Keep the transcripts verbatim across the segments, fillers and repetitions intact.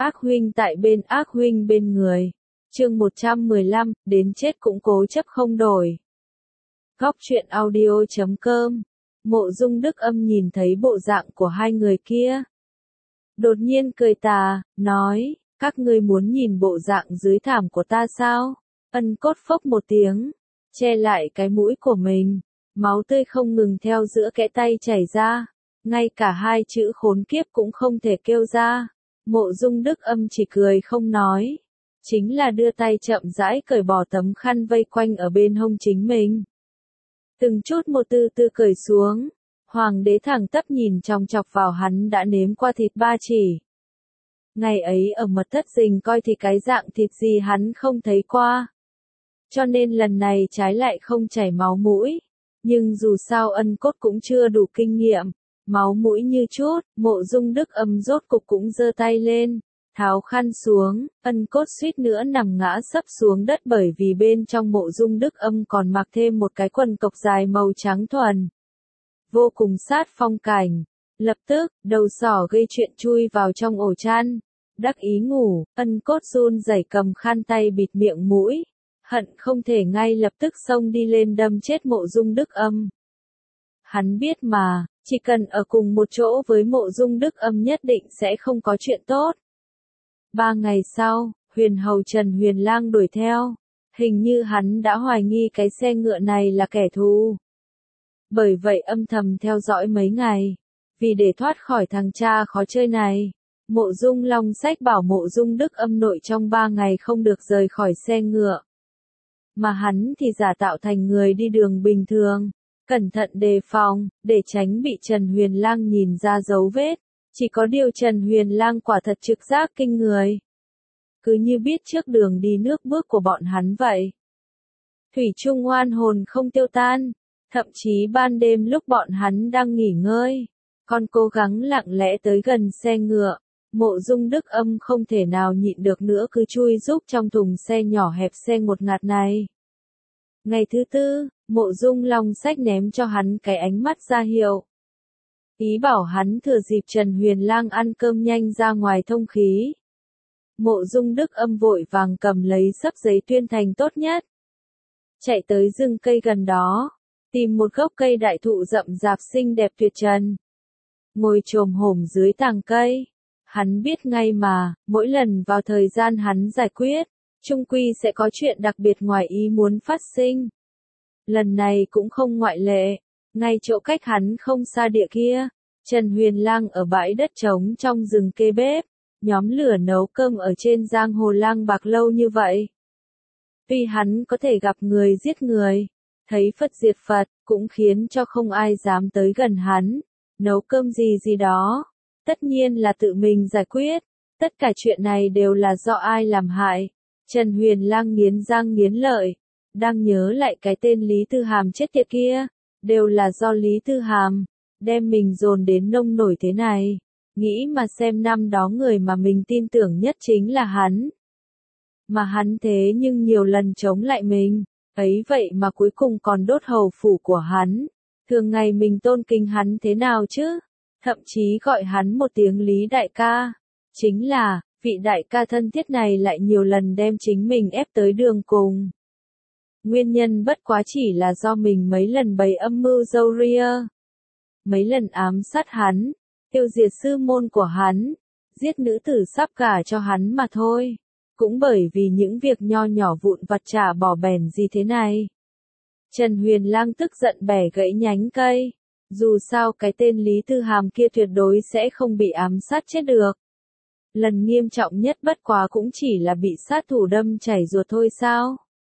Ác huynh tại bên ác huynh bên người. Chương một trăm mười lăm, đến chết cũng cố chấp không đổi. Góc truyện audio chấm com. Mộ Dung Đức Âm nhìn thấy bộ dạng của hai người kia. Đột nhiên cười tà, nói, các ngươi muốn nhìn bộ dạng dưới thảm của ta sao? Ân Cốt phốc một tiếng, che lại cái mũi của mình, máu tươi không ngừng theo giữa kẽ tay chảy ra, ngay cả hai chữ khốn kiếp cũng không thể kêu ra. Mộ Dung Đức Âm chỉ cười không nói, chính là đưa tay chậm rãi cởi bỏ tấm khăn vây quanh ở bên hông chính mình. Từng chút một từ từ cởi xuống, hoàng đế thẳng tắp nhìn chòng chọc vào hắn đã nếm qua thịt ba chỉ. Ngày ấy ở mật thất rình coi thì cái dạng thịt gì hắn không thấy qua. Cho nên lần này trái lại không chảy máu mũi. Nhưng dù sao Ân Cốt cũng chưa đủ kinh nghiệm. Máu mũi như chút, Mộ Dung Đức Âm rốt cục cũng giơ tay lên, tháo khăn xuống, Ân Cốt suýt nữa nằm ngã sấp xuống đất bởi vì bên trong Mộ Dung Đức Âm còn mặc thêm một cái quần cộc dài màu trắng thuần. Vô cùng sát phong cảnh. Lập tức, đầu sỏ gây chuyện chui vào trong ổ chăn. Đắc ý ngủ, Ân Cốt run rẩy cầm khăn tay bịt miệng mũi. Hận không thể ngay lập tức xông đi lên đâm chết Mộ Dung Đức Âm. Hắn biết mà, chỉ cần ở cùng một chỗ với Mộ Dung Đức Âm nhất định sẽ không có chuyện tốt. Ba ngày sau, Huyền Hầu Trần Huyền Lang đuổi theo. Hình như hắn đã hoài nghi cái xe ngựa này là kẻ thù. Bởi vậy âm thầm theo dõi mấy ngày. Vì để thoát khỏi thằng cha khó chơi này, Mộ Dung Long sách bảo Mộ Dung Đức Âm nội trong ba ngày không được rời khỏi xe ngựa. Mà hắn thì giả tạo thành người đi đường bình thường. Cẩn thận đề phòng, để tránh bị Trần Huyền Lang nhìn ra dấu vết. Chỉ có điều Trần Huyền Lang quả thật trực giác kinh người. Cứ như biết trước đường đi nước bước của bọn hắn vậy. Thủy chung oan hồn không tiêu tan. Thậm chí ban đêm lúc bọn hắn đang nghỉ ngơi, còn cố gắng lặng lẽ tới gần xe ngựa. Mộ Dung Đức Âm không thể nào nhịn được nữa cứ chui rúc trong thùng xe nhỏ hẹp xe ngột ngạt này. Ngày thứ tư, Mộ Dung Long sách ném cho hắn cái ánh mắt ra hiệu. Ý bảo hắn thừa dịp Trần Huyền Lang ăn cơm nhanh ra ngoài thông khí. Mộ Dung Đức Âm vội vàng cầm lấy xấp giấy tuyên thành tốt nhất. Chạy tới rừng cây gần đó, tìm một gốc cây đại thụ rậm rạp xinh đẹp tuyệt trần. Ngồi chồm hổm dưới tàng cây. Hắn biết ngay mà, mỗi lần vào thời gian hắn giải quyết, chung quy sẽ có chuyện đặc biệt ngoài ý muốn phát sinh. Lần này cũng không ngoại lệ, ngay chỗ cách hắn không xa địa kia, Trần Huyền Lang ở bãi đất trống trong rừng kê bếp, nhóm lửa nấu cơm ở trên giang hồ Lang Bạc lâu như vậy. Tuy hắn có thể gặp người giết người, thấy Phật diệt Phật, cũng khiến cho không ai dám tới gần hắn, nấu cơm gì gì đó. Tất nhiên là tự mình giải quyết, tất cả chuyện này đều là do ai làm hại. Trần Huyền Lang nghiến răng nghiến lợi, đang nhớ lại cái tên Lý Tư Hàm chết tiệt kia, đều là do Lý Tư Hàm, đem mình dồn đến nông nổi thế này. Nghĩ mà xem năm đó người mà mình tin tưởng nhất chính là hắn. Mà hắn thế nhưng nhiều lần chống lại mình, ấy vậy mà cuối cùng còn đốt hầu phủ của hắn. Thường ngày mình tôn kính hắn thế nào chứ? Thậm chí gọi hắn một tiếng Lý đại ca. Chính là, vị đại ca thân thiết này lại nhiều lần đem chính mình ép tới đường cùng. Nguyên nhân bất quá chỉ là do mình mấy lần bày âm mưu dâu ria. Mấy lần ám sát hắn, tiêu diệt sư môn của hắn, giết nữ tử sắp gả cho hắn mà thôi. Cũng bởi vì những việc nho nhỏ vụn vặt chả bỏ bèn gì thế này. Trần Huyền Lang tức giận bẻ gãy nhánh cây. Dù sao cái tên Lý Tư Hàm kia tuyệt đối sẽ không bị ám sát chết được. Lần nghiêm trọng nhất bất quá cũng chỉ là bị sát thủ đâm chảy ruột thôi sao?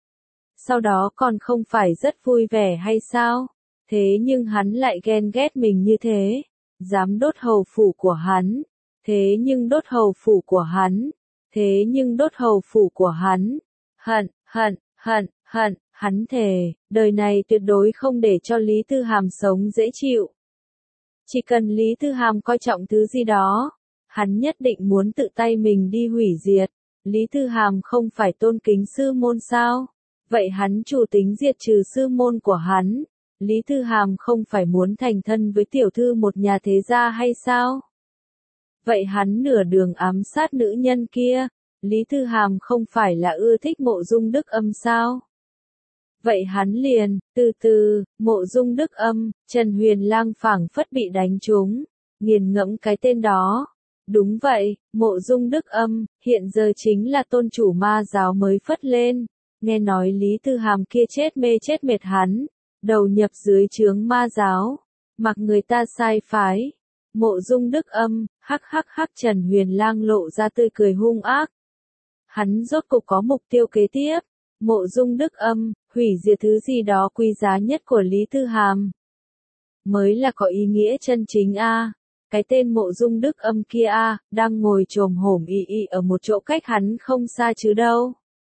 Sau đó còn không phải rất vui vẻ hay sao? Thế nhưng hắn lại ghen ghét mình như thế. Dám đốt hầu phủ của hắn. Thế nhưng đốt hầu phủ của hắn. Thế nhưng đốt hầu phủ của hắn. Hận, hận, hận, hận. Hắn thề, đời này tuyệt đối không để cho Lý Tư Hàm sống dễ chịu. Chỉ cần Lý Tư Hàm coi trọng thứ gì đó, hắn nhất định muốn tự tay mình đi hủy diệt. Lý Tư Hàm không phải tôn kính sư môn sao? Vậy hắn chủ tính diệt trừ sư môn của hắn. Lý Tư Hàm không phải muốn thành thân với tiểu thư một nhà thế gia hay sao? Vậy hắn nửa đường ám sát nữ nhân kia, Lý Thư Hàm không phải là ưa thích Mộ Dung Đức Âm sao? Vậy hắn liền, từ từ, Mộ Dung Đức Âm, Trần Huyền Lang phảng phất bị đánh trúng, nghiền ngẫm cái tên đó. Đúng vậy, Mộ Dung Đức Âm, hiện giờ chính là tôn chủ ma giáo mới phất lên, nghe nói Lý Thư Hàm kia chết mê chết mệt hắn, đầu nhập dưới trướng ma giáo, mặc người ta sai phái. Mộ Dung Đức Âm, hắc hắc hắc Trần Huyền Lang lộ ra tươi cười hung ác. Hắn rốt cục có mục tiêu kế tiếp, Mộ Dung Đức Âm, hủy diệt thứ gì đó quý giá nhất của Lý Thư Hàm. Mới là có ý nghĩa chân chính a. Cái tên Mộ Dung Đức Âm kia a, đang ngồi chồm hổm y y ở một chỗ cách hắn không xa chứ đâu.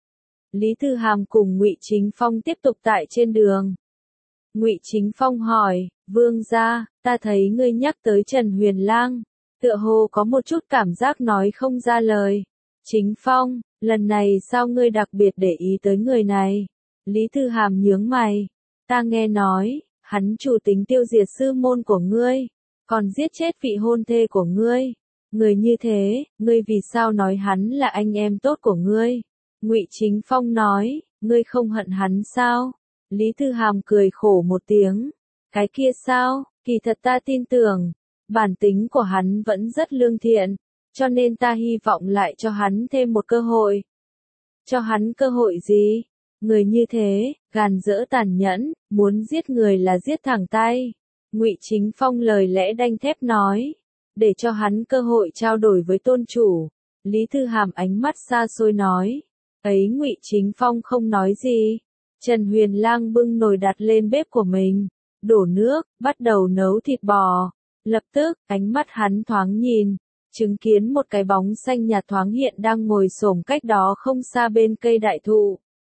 Lý Thư Hàm cùng Ngụy Chính Phong tiếp tục tại trên đường. Ngụy Chính Phong hỏi, Vương gia, ta thấy ngươi nhắc tới Trần Huyền Lang, tựa hồ có một chút cảm giác nói không ra lời. Chính Phong, lần này sao ngươi đặc biệt để ý tới người này? Lý Thư Hàm nhướng mày, ta nghe nói, hắn chủ tính tiêu diệt sư môn của ngươi, còn giết chết vị hôn thê của ngươi. Người như thế, ngươi vì sao nói hắn là anh em tốt của ngươi? Ngụy Chính Phong nói, ngươi không hận hắn sao? Lý Thư Hàm cười khổ một tiếng, cái kia sao, kỳ thật ta tin tưởng, bản tính của hắn vẫn rất lương thiện, cho nên ta hy vọng lại cho hắn thêm một cơ hội. Cho hắn cơ hội gì? Người như thế, gàn dỡ tàn nhẫn, muốn giết người là giết thẳng tay. Ngụy Chính Phong lời lẽ đanh thép nói, để cho hắn cơ hội trao đổi với tôn chủ. Lý Thư Hàm ánh mắt xa xôi nói, ấy Ngụy Chính Phong không nói gì. Trần Huyền Lang bưng nồi đặt lên bếp của mình, đổ nước, bắt đầu nấu thịt bò. Lập tức, ánh mắt hắn thoáng nhìn, chứng kiến một cái bóng xanh nhạt thoáng hiện đang ngồi xổm cách đó không xa bên cây đại thụ.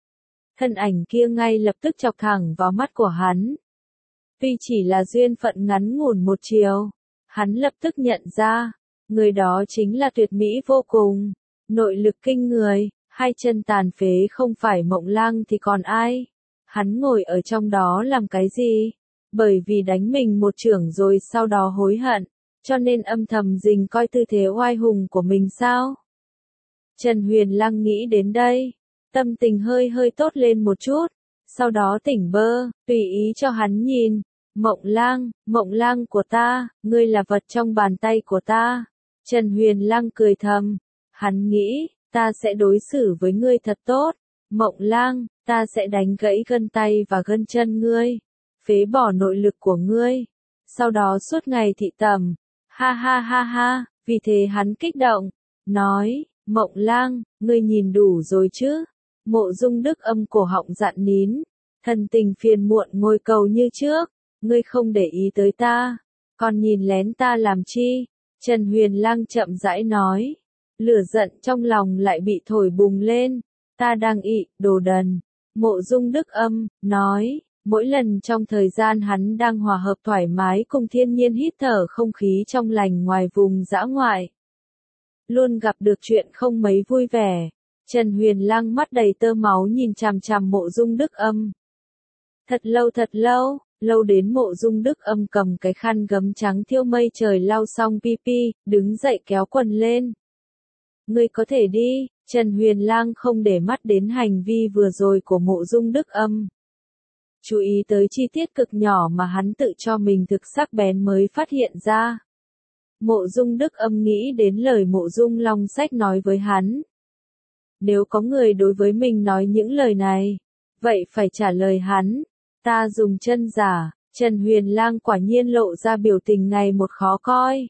Thân ảnh kia ngay lập tức chọc thẳng vào mắt của hắn. Tuy chỉ là duyên phận ngắn ngủn một chiều, hắn lập tức nhận ra, người đó chính là tuyệt mỹ vô cùng, nội lực kinh người, hai chân tàn phế không phải Mộng Lang thì còn ai. Hắn ngồi ở trong đó làm cái gì? Bởi vì đánh mình một chưởng rồi sau đó hối hận, cho nên âm thầm rình coi tư thế oai hùng của mình sao? Trần Huyền Lang nghĩ đến đây, tâm tình hơi hơi tốt lên một chút, sau đó tỉnh bơ, tùy ý cho hắn nhìn. Mộng Lang, Mộng Lang của ta, ngươi là vật trong bàn tay của ta. Trần Huyền Lang cười thầm, hắn nghĩ, ta sẽ đối xử với ngươi thật tốt. Mộng Lang, ta sẽ đánh gãy gân tay và gân chân ngươi, phế bỏ nội lực của ngươi, sau đó suốt ngày thị tẩm. Ha ha ha ha, vì thế hắn kích động, nói, Mộng Lang, ngươi nhìn đủ rồi chứ? Mộ Dung Đức Âm cổ họng dạn nín, thần tình phiền muộn ngồi cầu như trước, ngươi không để ý tới ta, còn nhìn lén ta làm chi? Trần Huyền Lang chậm rãi nói, lửa giận trong lòng lại bị thổi bùng lên, ta đang ị, đồ đần. Mộ Dung Đức Âm, nói, mỗi lần trong thời gian hắn đang hòa hợp thoải mái cùng thiên nhiên hít thở không khí trong lành ngoài vùng dã ngoại, luôn gặp được chuyện không mấy vui vẻ. Trần Huyền Lang mắt đầy tơ máu nhìn chằm chằm Mộ Dung Đức Âm. Thật lâu thật lâu, lâu đến Mộ Dung Đức Âm cầm cái khăn gấm trắng thiêu mây trời lau xong pi pi, đứng dậy kéo quần lên. Ngươi có thể đi. Trần Huyền Lang không để mắt đến hành vi vừa rồi của Mộ Dung Đức Âm. Chú ý tới chi tiết cực nhỏ mà hắn tự cho mình thực sắc bén mới phát hiện ra. Mộ Dung Đức Âm nghĩ đến lời Mộ Dung Long Sách nói với hắn. Nếu có người đối với mình nói những lời này, vậy phải trả lời hắn. Ta dùng chân giả. Trần Huyền Lang quả nhiên lộ ra biểu tình ngày một khó coi.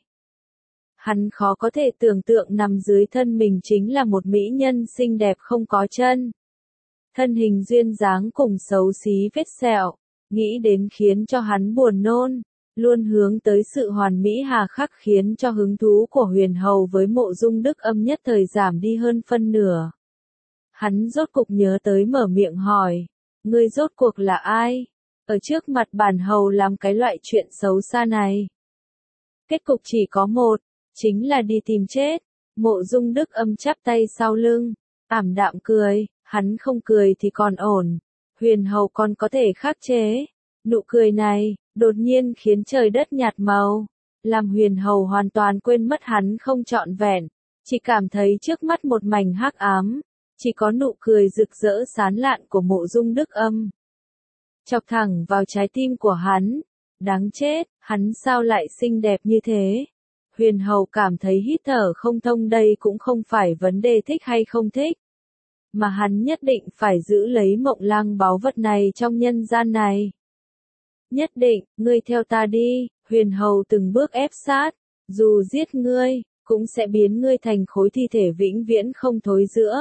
Hắn khó có thể tưởng tượng nằm dưới thân mình chính là một mỹ nhân xinh đẹp không có chân. Thân hình duyên dáng cùng xấu xí vết sẹo, nghĩ đến khiến cho hắn buồn nôn, luôn hướng tới sự hoàn mỹ hà khắc khiến cho hứng thú của Huyền Hầu với Mộ Dung Đức Âm nhất thời giảm đi hơn phân nửa. Hắn rốt cục nhớ tới mở miệng hỏi, ngươi rốt cuộc là ai? Ở trước mặt bản hầu làm cái loại chuyện xấu xa này. Kết cục chỉ có một, chính là đi tìm chết. Mộ Dung Đức Âm chắp tay sau lưng, ảm đạm cười, hắn không cười thì còn ổn. Huyền Hầu còn có thể khắc chế. Nụ cười này, đột nhiên khiến trời đất nhạt màu. làm Huyền Hầu hoàn toàn quên mất hắn không trọn vẹn, chỉ cảm thấy trước mắt một mảnh hắc ám, chỉ có nụ cười rực rỡ sán lạn của Mộ Dung Đức Âm. Chọc thẳng vào trái tim của hắn, đáng chết, hắn sao lại xinh đẹp như thế? Huyền Hầu cảm thấy hít thở không thông, đây cũng không phải vấn đề thích hay không thích, mà hắn nhất định phải giữ lấy Mộng Lang báu vật này trong nhân gian này. Nhất định, ngươi theo ta đi, Huyền Hầu từng bước ép sát, dù giết ngươi, cũng sẽ biến ngươi thành khối thi thể vĩnh viễn không thối rữa.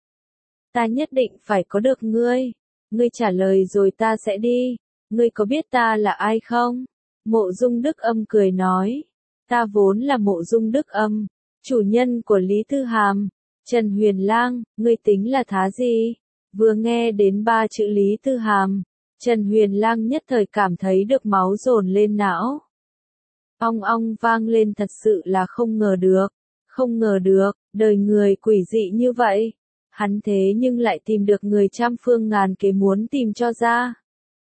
Ta nhất định phải có được ngươi, ngươi trả lời rồi ta sẽ đi, ngươi có biết ta là ai không? Mộ Dung Đức Âm cười nói, ta vốn là Mộ Dung Đức Âm, chủ nhân của Lý Tư Hàm. Trần Huyền Lang, ngươi tính là thá gì? Vừa nghe đến ba chữ Lý Tư Hàm, Trần Huyền Lang nhất thời cảm thấy được máu dồn lên não. Ong ong vang lên, thật sự là không ngờ được, không ngờ được, đời người quỷ dị như vậy. Hắn thế nhưng lại tìm được người trăm phương ngàn kế muốn tìm cho ra.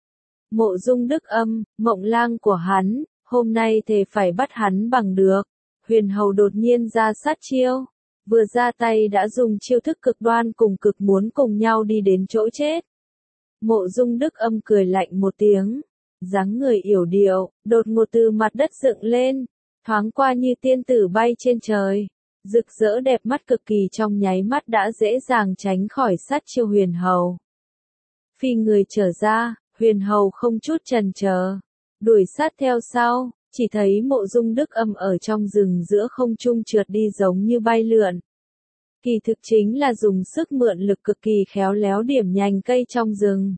Mộ Dung Đức Âm, Mộng Lang của hắn, hôm nay thề phải bắt hắn bằng được. Huyền Hầu đột nhiên ra sát chiêu, vừa ra tay đã dùng chiêu thức cực đoan cùng cực, muốn cùng nhau đi đến chỗ chết. Mộ Dung Đức Âm cười lạnh một tiếng, dáng người yểu điệu, đột ngột từ mặt đất dựng lên, thoáng qua như tiên tử bay trên trời, rực rỡ đẹp mắt cực kỳ, trong nháy mắt đã dễ dàng tránh khỏi sát chiêu Huyền Hầu. Phi người trở ra, Huyền Hầu không chút chần chờ, đuổi sát theo sau, chỉ thấy Mộ Dung Đức Âm ở trong rừng giữa không trung trượt đi giống như bay lượn. Kỳ thực chính là dùng sức mượn lực cực kỳ khéo léo điểm nhành cây trong rừng,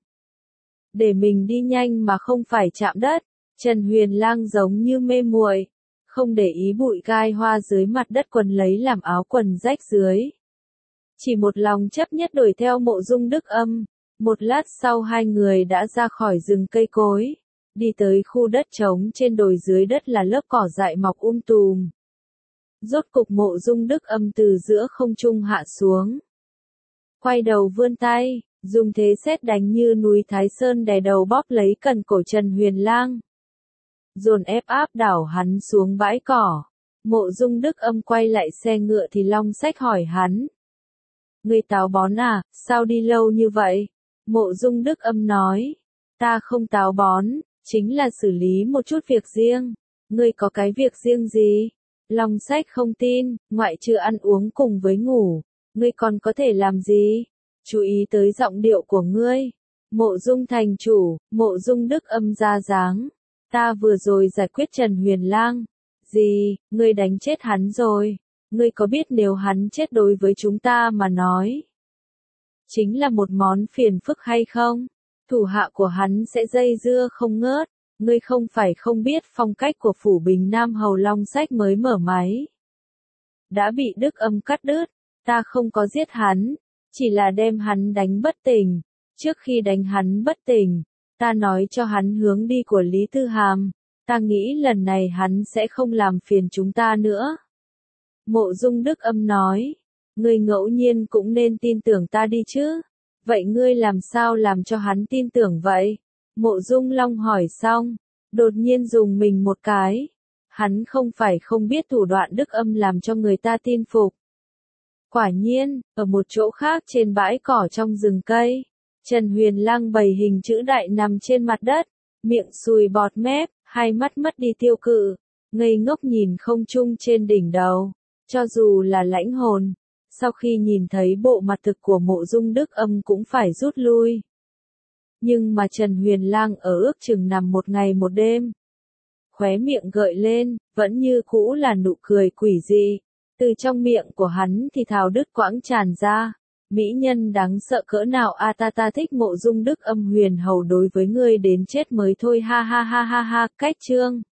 để mình đi nhanh mà không phải chạm đất. Trần Huyền Lang giống như mê muội, không để ý bụi gai hoa dưới mặt đất quần lấy làm áo quần rách dưới. Chỉ một lòng chấp nhất đuổi theo Mộ Dung Đức Âm. Một lát sau hai người đã ra khỏi rừng cây cối, đi tới khu đất trống, trên đồi dưới đất là lớp cỏ dại mọc um tùm. Rốt cục Mộ Dung Đức Âm từ giữa không trung hạ xuống. Quay đầu vươn tay, dùng thế sét đánh như núi Thái Sơn đè đầu bóp lấy cần cổ Trần Huyền Lang, dồn ép áp đảo hắn xuống bãi cỏ. Mộ Dung Đức Âm quay lại xe ngựa thì long sách hỏi hắn, ngươi táo bón à, sao đi lâu như vậy? Mộ Dung Đức Âm nói, ta không táo bón, chính là xử lý một chút việc riêng. Ngươi có cái việc riêng gì? Long sách không tin, ngoại trừ ăn uống cùng với ngủ, ngươi còn có thể làm gì? Chú ý tới giọng điệu của ngươi. Mộ Dung thành chủ, Mộ Dung Đức Âm ra dáng, ta vừa rồi giải quyết Trần Huyền Lang. Gì, ngươi đánh chết hắn rồi? Ngươi có biết nếu hắn chết đối với chúng ta mà nói, chính là một món phiền phức hay không? Thủ hạ của hắn sẽ dây dưa không ngớt. Ngươi không phải không biết phong cách của Phủ Bình Nam Hầu Long sách mới mở máy đã bị Đức Âm cắt đứt. Ta không có giết hắn, chỉ là đem hắn đánh bất tỉnh. Trước khi đánh hắn bất tỉnh, ta nói cho hắn hướng đi của Lý Tư Hàm. Ta nghĩ lần này hắn sẽ không làm phiền chúng ta nữa. Mộ Dung Đức Âm nói, ngươi ngẫu nhiên cũng nên tin tưởng ta đi chứ. Vậy ngươi làm sao làm cho hắn tin tưởng vậy? Mộ Dung Long hỏi xong, đột nhiên dùng mình một cái. Hắn không phải không biết thủ đoạn Đức Âm làm cho người ta tin phục. Quả nhiên, ở một chỗ khác trên bãi cỏ trong rừng cây, Trần Huyền Lang bày hình chữ đại nằm trên mặt đất, miệng sùi bọt mép, hai mắt mất đi tiêu cự, ngây ngốc nhìn không trung trên đỉnh đầu. Cho dù là lãnh hồn, sau khi nhìn thấy bộ mặt thực của Mộ Dung Đức Âm cũng phải rút lui. Nhưng mà Trần Huyền Lang ở ước chừng nằm một ngày một đêm. Khóe miệng gợi lên, vẫn như cũ là nụ cười quỷ dị. Từ trong miệng của hắn thì thào đứt quãng tràn ra. Mỹ nhân đáng sợ cỡ nào a, ta ta thích Mộ Dung Đức Âm. Huyền Hầu đối với ngươi đến chết mới thôi, ha ha ha ha ha. Cách chương